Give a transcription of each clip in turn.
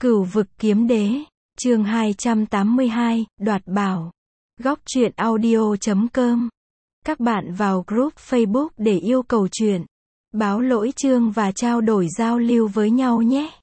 Cửu vực kiếm đế, chương 282, đoạt bảo. Góc truyện audio.com. Các bạn vào group Facebook để yêu cầu truyện, báo lỗi chương và trao đổi giao lưu với nhau nhé.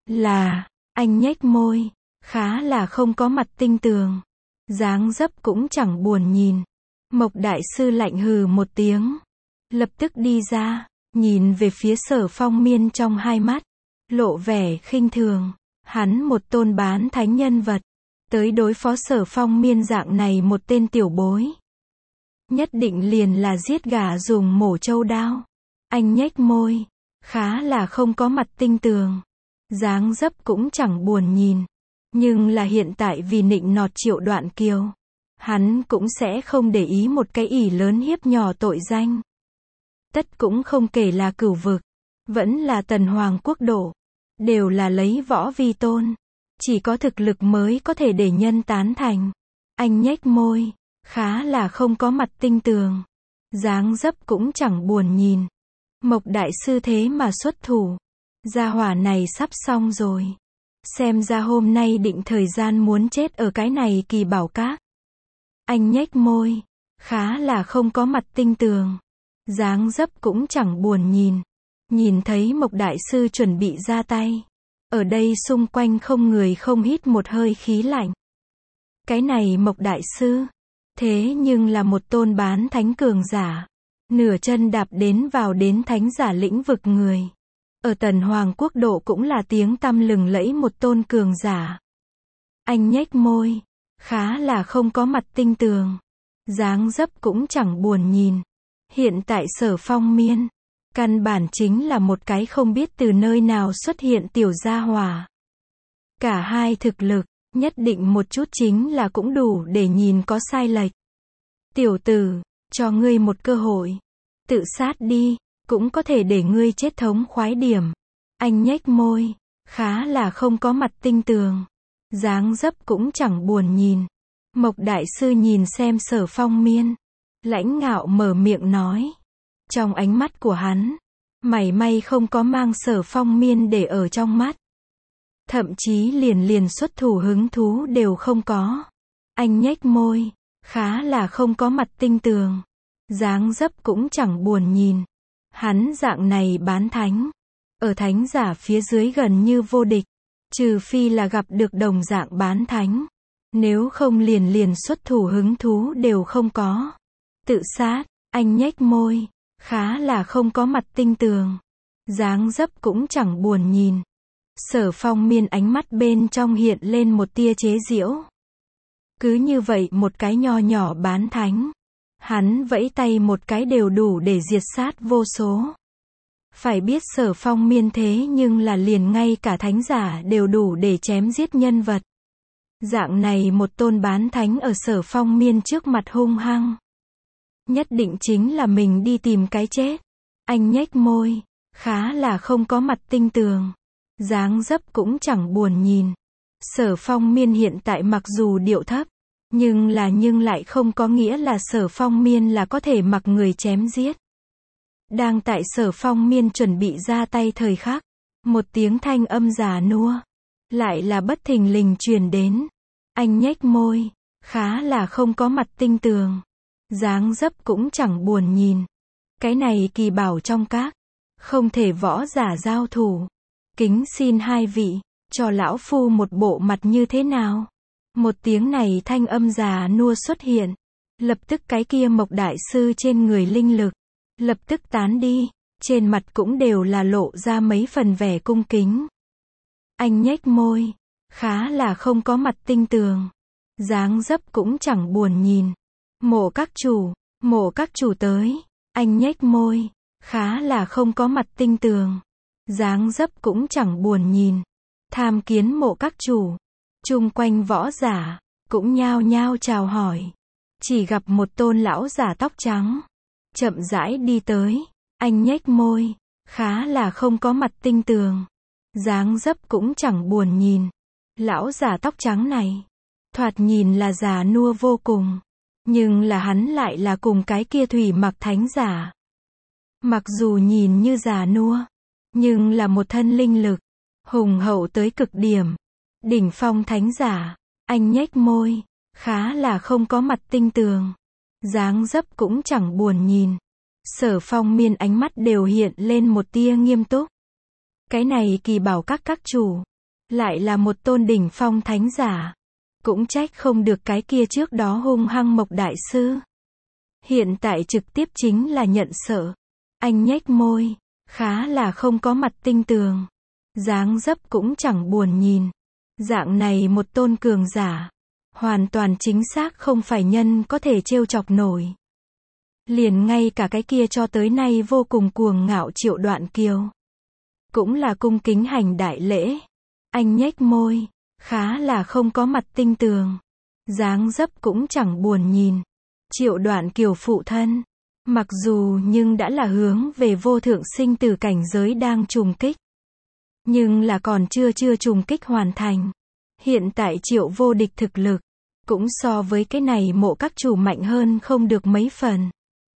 Anh nhếch môi, khá là không có mặt tinh tường. Dáng dấp cũng chẳng buồn nhìn. Mộc đại sư lạnh hừ một tiếng. Lập tức đi ra, nhìn về phía Sở Phong Miên trong hai mắt, lộ vẻ khinh thường. Hắn một tôn bán thánh nhân vật, tới đối phó Sở Phong Miên dạng này một tên tiểu bối. Nhất định liền là giết gà dùng mổ trâu đao. Anh nhếch môi, khá là không có mặt tinh tường. Dáng dấp cũng chẳng buồn nhìn. Nhưng là hiện tại vì nịnh nọt Triệu Đoạn Kiều, hắn cũng sẽ không để ý một cái ỷ lớn hiếp nhỏ tội danh. Tất cũng không kể là cửu vực, vẫn là Tần Hoàng quốc độ, đều là lấy võ vi tôn. Chỉ có thực lực mới có thể để nhân tán thành. Anh nhếch môi, khá là không có mặt tinh tường. Dáng dấp cũng chẳng buồn nhìn. Mộc đại sư thế mà xuất thủ. Gia hỏa này sắp xong rồi. Xem ra hôm nay định thời gian muốn chết ở cái này Kỳ Bảo Các. Anh nhếch môi, khá là không có mặt tinh tường. Dáng dấp cũng chẳng buồn nhìn. Nhìn thấy Mộc đại sư chuẩn bị ra tay. Ở đây xung quanh không người không hít một hơi khí lạnh. Cái này Mộc đại sư, thế nhưng là một tôn bán thánh cường giả. Nửa chân đạp đến vào đến thánh giả lĩnh vực người. Ở Tần Hoàng quốc độ cũng là tiếng tăm lừng lẫy một tôn cường giả. Anh nhếch môi, khá là không có mặt tinh tường. Dáng dấp cũng chẳng buồn nhìn. Hiện tại Sở Phong Miên, căn bản chính là một cái không biết từ nơi nào xuất hiện tiểu gia hỏa. Cả hai thực lực, nhất định một chút chính là cũng đủ để nhìn có sai lệch. Tiểu tử, cho ngươi một cơ hội. Tự sát đi, cũng có thể để ngươi chết thống khoái điểm. Anh nhếch môi, khá là không có mặt tinh tường. Dáng dấp cũng chẳng buồn nhìn. Mộc đại sư nhìn xem Sở Phong Miên, lãnh ngạo mở miệng nói. Trong ánh mắt của hắn, mảy may không có mang Sở Phong Miên để ở trong mắt. Thậm chí liền xuất thủ hứng thú đều không có. Anh nhếch môi, khá là không có mặt tinh tường. Dáng dấp cũng chẳng buồn nhìn. Hắn dạng này bán thánh, ở thánh giả phía dưới gần như vô địch. Trừ phi là gặp được đồng dạng bán thánh. Nếu không liền xuất thủ hứng thú đều không có. Tự sát, anh nhếch môi, khá là không có mặt tinh tường. Dáng dấp cũng chẳng buồn nhìn. Sở Phong Miên ánh mắt bên trong hiện lên một tia chế giễu. Cứ như vậy một cái nho nhỏ bán thánh. Hắn vẫy tay một cái đều đủ để diệt sát vô số. Phải biết Sở Phong Miên thế nhưng là liền ngay cả thánh giả đều đủ để chém giết nhân vật. Dạng này một tôn bán thánh ở Sở Phong Miên trước mặt hung hăng. Nhất định chính là mình đi tìm cái chết. Anh nhếch môi, khá là không có mặt tinh tường. Dáng dấp cũng chẳng buồn nhìn. Sở Phong Miên hiện tại mặc dù điệu thấp, nhưng lại không có nghĩa là Sở Phong Miên là có thể mặc người chém giết. Đang tại Sở Phong Miên chuẩn bị ra tay thời khắc, một tiếng thanh âm già nua, lại là bất thình lình truyền đến. Anh nhếch môi, khá là không có mặt tinh tường. Dáng dấp cũng chẳng buồn nhìn. Cái này Kỳ Bảo trong các, không thể võ giả giao thủ. Kính xin hai vị, cho lão phu một bộ mặt như thế nào? Một tiếng này thanh âm già nua xuất hiện. Lập tức cái kia Mộc đại sư trên người linh lực, lập tức tán đi. Trên mặt cũng đều là lộ ra mấy phần vẻ cung kính. Anh nhếch môi, khá là không có mặt tinh tường. Dáng dấp cũng chẳng buồn nhìn. Mộ các chủ tới. Anh nhếch môi, khá là không có mặt tinh tường. Dáng dấp cũng chẳng buồn nhìn. Tham kiến mộ các chủ. Chung quanh võ giả, cũng nhao nhao chào hỏi. Chỉ gặp một tôn lão giả tóc trắng, chậm rãi đi tới. Anh nhếch môi, khá là không có mặt tinh tường. Dáng dấp cũng chẳng buồn nhìn. Lão giả tóc trắng này, thoạt nhìn là già nua vô cùng. Nhưng là hắn lại là cùng cái kia thủy mặc thánh giả. Mặc dù nhìn như già nua, nhưng là một thân linh lực hùng hậu tới cực điểm. Đỉnh phong thánh giả. Anh nhếch môi. Khá là không có mặt tinh tường. Dáng dấp cũng chẳng buồn nhìn. Sở Phong Miên ánh mắt đều hiện lên một tia nghiêm túc. Cái này kỳ bảo các chủ. Lại là một tôn đỉnh phong thánh giả. Cũng trách không được cái kia trước đó hung hăng Mộc đại sư. Hiện tại trực tiếp chính là nhận sợ. Anh nhếch môi. Khá là không có mặt tinh tường. Dáng dấp cũng chẳng buồn nhìn. Dạng này một tôn cường giả. Hoàn toàn chính xác không phải nhân có thể trêu chọc nổi. Liền ngay cả cái kia cho tới nay vô cùng cuồng ngạo Triệu Đoạn Kiều. Cũng là cung kính hành đại lễ. Anh nhếch môi. Khá là không có mặt tinh tường. Dáng dấp cũng chẳng buồn nhìn. Triệu Đoạn Kiều phụ thân. Mặc dù nhưng đã là hướng về vô thượng sinh tử cảnh giới đang trùng kích. Nhưng là còn chưa trùng kích hoàn thành. Hiện tại Triệu vô địch thực lực. Cũng so với cái này mộ các chủ mạnh hơn không được mấy phần.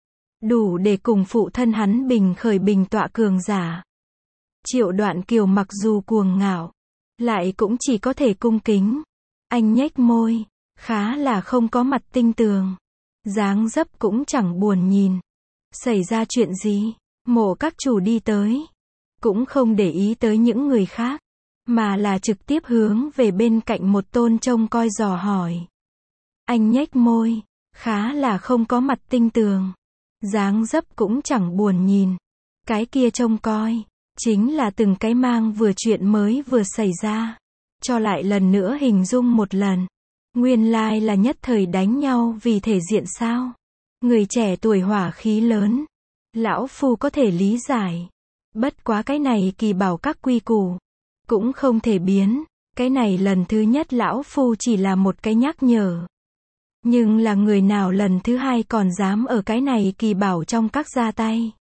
Đủ để cùng phụ thân hắn bình khởi bình tọa cường giả. Triệu Đoạn Kiều mặc dù cuồng ngạo. Lại cũng chỉ có thể cung kính. Anh nhếch môi. Khá là không có mặt tinh tường. Dáng dấp cũng chẳng buồn nhìn. Xảy ra chuyện gì? Mộ các chủ đi tới. Cũng không để ý tới những người khác. Mà là trực tiếp hướng về bên cạnh một tôn trông coi dò hỏi. Anh nhếch môi. Khá là không có mặt tinh tường. Dáng dấp cũng chẳng buồn nhìn. Cái kia trông coi. Chính là từng cái mang vừa chuyện mới vừa xảy ra. Cho lại lần nữa hình dung một lần. Nguyên lai là nhất thời đánh nhau vì thể diện sao. Người trẻ tuổi hỏa khí lớn. Lão phu có thể lý giải. Bất quá cái này kỳ bảo các quy củ. Cũng không thể biến. Cái này lần thứ nhất lão phu chỉ là một cái nhắc nhở. Nhưng là người nào lần thứ hai còn dám ở cái này kỳ bảo trong các ra tay.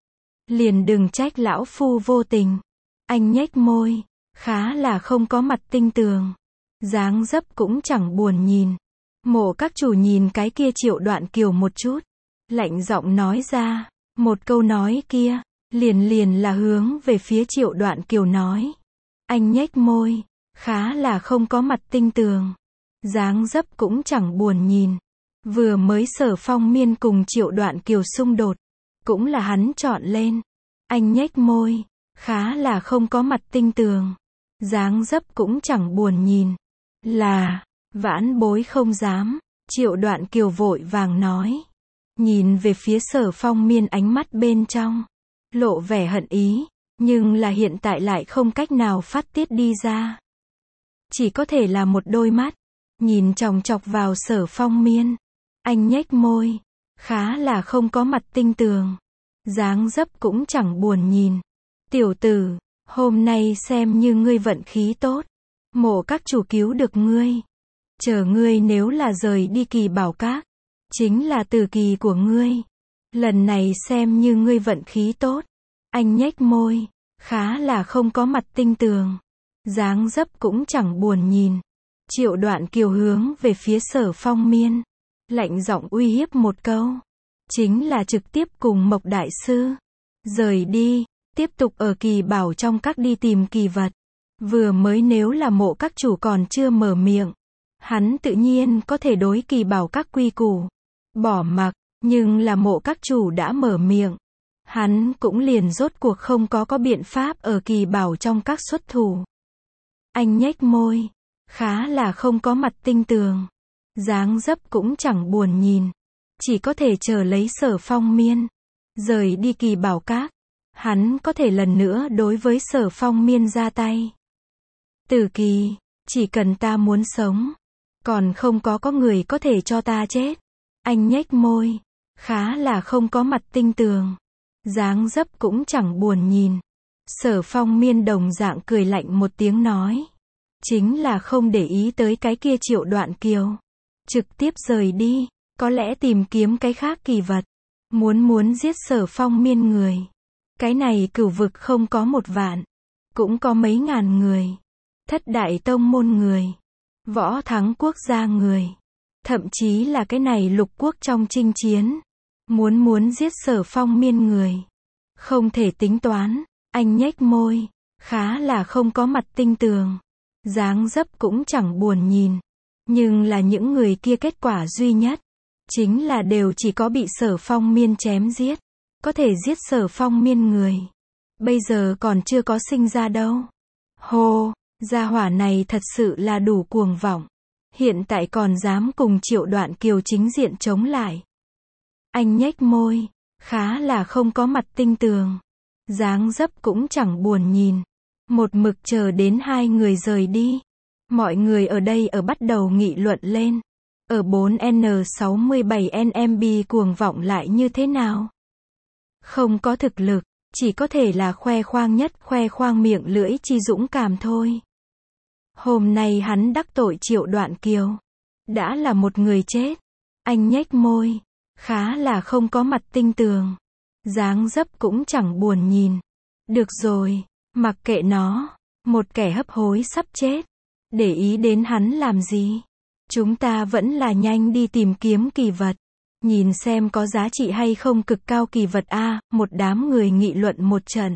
Liền đừng trách lão phu vô tình. Anh nhếch môi. Khá là không có mặt tinh tường. Dáng dấp cũng chẳng buồn nhìn. Mộ các chủ nhìn cái kia Triệu Đoạn Kiều một chút. Lạnh giọng nói ra. Một câu nói kia. Liền là hướng về phía Triệu Đoạn Kiều nói. Anh nhếch môi. Khá là không có mặt tinh tường. Dáng dấp cũng chẳng buồn nhìn. Vừa mới Sở Phong Miên cùng Triệu Đoạn Kiều xung đột. Cũng là hắn chọn lên. Anh nhếch môi. Khá là không có mặt tinh tường. Dáng dấp cũng chẳng buồn nhìn. Là, vãn bối không dám. Triệu Đoạn Kiều vội vàng nói. Nhìn về phía Sở Phong Miên ánh mắt bên trong. Lộ vẻ hận ý. Nhưng là hiện tại lại không cách nào phát tiết đi ra. Chỉ có thể là một đôi mắt. Nhìn chòng chọc vào Sở Phong Miên. Anh nhếch môi. Khá là không có mặt tinh tường. Dáng dấp cũng chẳng buồn nhìn. Tiểu tử, hôm nay xem như ngươi vận khí tốt. Mộ các chủ cứu được ngươi. Chờ ngươi nếu là rời đi kỳ bảo các. Chính là tử kỳ của ngươi. Lần này xem như ngươi vận khí tốt. Anh nhếch môi. Khá là không có mặt tinh tường. Dáng dấp cũng chẳng buồn nhìn. Triệu Đoạn Kiều hướng về phía Sở Phong Miên. Lạnh giọng uy hiếp một câu. Chính là trực tiếp cùng Mộc đại sư. Rời đi. Tiếp tục ở kỳ bảo trong các đi tìm kỳ vật. Vừa mới nếu là mộ các chủ còn chưa mở miệng. Hắn tự nhiên có thể đối kỳ bảo các quy củ. Bỏ mặc. Nhưng là mộ các chủ đã mở miệng. Hắn cũng liền rốt cuộc không có biện pháp ở kỳ bảo trong các xuất thủ. Anh nhếch môi. Khá là không có mặt tinh tường. Dáng dấp cũng chẳng buồn nhìn. Chỉ có thể chờ lấy Sở Phong Miên. Rời đi kỳ bảo các. Hắn có thể lần nữa đối với Sở Phong Miên ra tay. Tử kỳ. Chỉ cần ta muốn sống. Còn không có người có thể cho ta chết. Anh nhếch môi. Khá là không có mặt tinh tường. Dáng dấp cũng chẳng buồn nhìn. Sở Phong Miên đồng dạng cười lạnh một tiếng nói. Chính là không để ý tới cái kia Triệu Đoạn Kiều. Trực tiếp rời đi. Có lẽ tìm kiếm cái khác kỳ vật. Muốn giết Sở Phong Miên người. Cái này cửu vực không có 1 vạn. Cũng có mấy ngàn người. Thất đại tông môn người. Võ thắng quốc gia người. Thậm chí là cái này lục quốc trong chinh chiến. Muốn giết Sở Phong Miên người. Không thể tính toán. Anh nhếch môi. Khá là không có mặt tinh tường. dáng dấp cũng chẳng buồn nhìn. Nhưng là những người kia kết quả duy nhất, chính là đều chỉ có bị Sở Phong Miên chém giết. Có thể giết Sở Phong Miên người. Bây giờ còn chưa có sinh ra đâu. Hô, gia hỏa này thật sự là đủ cuồng vọng. Hiện tại còn dám cùng Triệu Đoạn Kiều chính diện chống lại. Anh nhếch môi, khá là không có mặt tinh tường. Dáng dấp cũng chẳng buồn nhìn. Một mực chờ đến hai người rời đi. Mọi người ở đây bắt đầu nghị luận lên. Ở 4N67NMB cuồng vọng lại như thế nào? Không có thực lực, chỉ có thể là khoe khoang nhất, khoe khoang miệng lưỡi chi dũng cảm thôi. Hôm nay hắn đắc tội Triệu Đoạn Kiều. Đã là một người chết. Anh nhếch môi, khá là không có mặt tinh tường. Dáng dấp cũng chẳng buồn nhìn. Được rồi, mặc kệ nó. Một kẻ hấp hối sắp chết. Để ý đến hắn làm gì? Chúng ta vẫn là nhanh đi tìm kiếm kỳ vật. Nhìn xem có giá trị hay không cực cao kỳ vật a. Một đám người nghị luận một trận.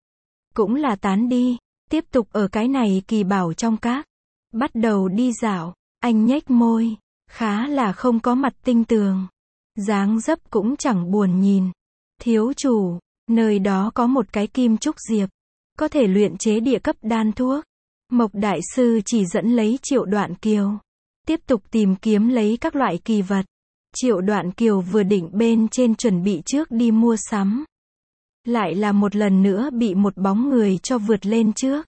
Cũng là tán đi. Tiếp tục ở cái này kỳ bảo trong các. Bắt đầu đi dạo. Anh nhếch môi. Khá là không có mặt tinh tường. Dáng dấp cũng chẳng buồn nhìn. Thiếu chủ, nơi đó có một cái kim trúc diệp. Có thể luyện chế địa cấp đan thuốc. Mộc Đại Sư chỉ dẫn lấy Triệu Đoạn Kiều. Tiếp tục tìm kiếm lấy các loại kỳ vật. Triệu Đoạn Kiều vừa định bên trên chuẩn bị trước đi mua sắm. Lại là một lần nữa bị một bóng người cho vượt lên trước.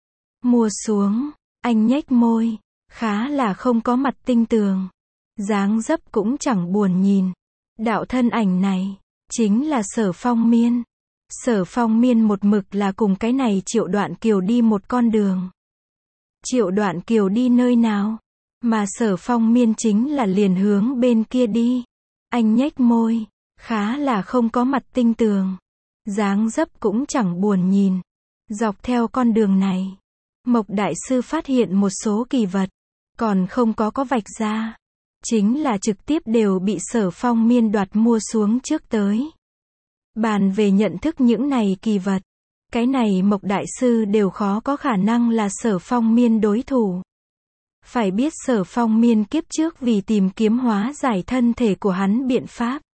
Mua xuống, anh nhếch môi, khá là không có mặt tinh tường. Dáng dấp cũng chẳng buồn nhìn. Đạo thân ảnh này, chính là Sở Phong Miên. Sở Phong Miên một mực là cùng cái này Triệu Đoạn Kiều đi một con đường. Triệu Đoạn Kiều đi nơi nào? Mà Sở Phong Miên chính là liền hướng bên kia đi. Anh nhếch môi, khá là không có mặt tinh tường. Dáng dấp cũng chẳng buồn nhìn. Dọc theo con đường này, Mộc Đại Sư phát hiện một số kỳ vật, còn không có vạch ra. Chính là trực tiếp đều bị Sở Phong Miên đoạt mua xuống trước tới. Bàn về nhận thức những này kỳ vật. Cái này Mộc Đại Sư đều khó có khả năng là Sở Phong Miên đối thủ. Phải biết Sở Phong Miên kiếp trước vì tìm kiếm hóa giải thân thể của hắn biện pháp.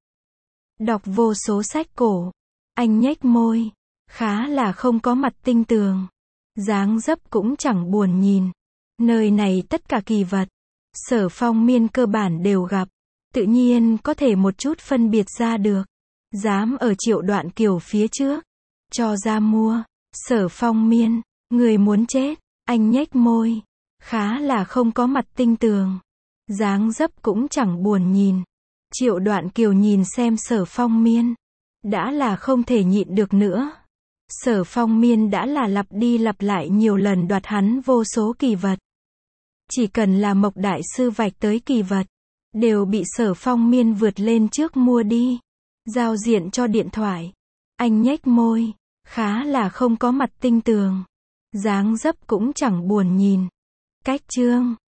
Đọc vô số sách cổ. Anh nhếch môi. Khá là không có mặt tinh tường. Dáng dấp cũng chẳng buồn nhìn. Nơi này tất cả kỳ vật. Sở Phong Miên cơ bản đều gặp. Tự nhiên có thể một chút phân biệt ra được. Dám ở Triệu Đoạn Kiều phía trước. Cho ra mua. Sở Phong Miên. Người muốn chết. Anh nhếch môi. Khá là không có mặt tinh tường. Dáng dấp cũng chẳng buồn nhìn. Triệu Đoạn Kiều nhìn xem Sở Phong Miên. Đã là không thể nhịn được nữa. Sở Phong Miên đã là lặp đi lặp lại nhiều lần đoạt hắn vô số kỳ vật. Chỉ cần là Mộc Đại Sư vạch tới kỳ vật, đều bị Sở Phong Miên vượt lên trước mua đi. Giao diện cho điện thoại. Anh nhếch môi. Khá là không có mặt tinh tường. Dáng dấp cũng chẳng buồn nhìn. Cách chương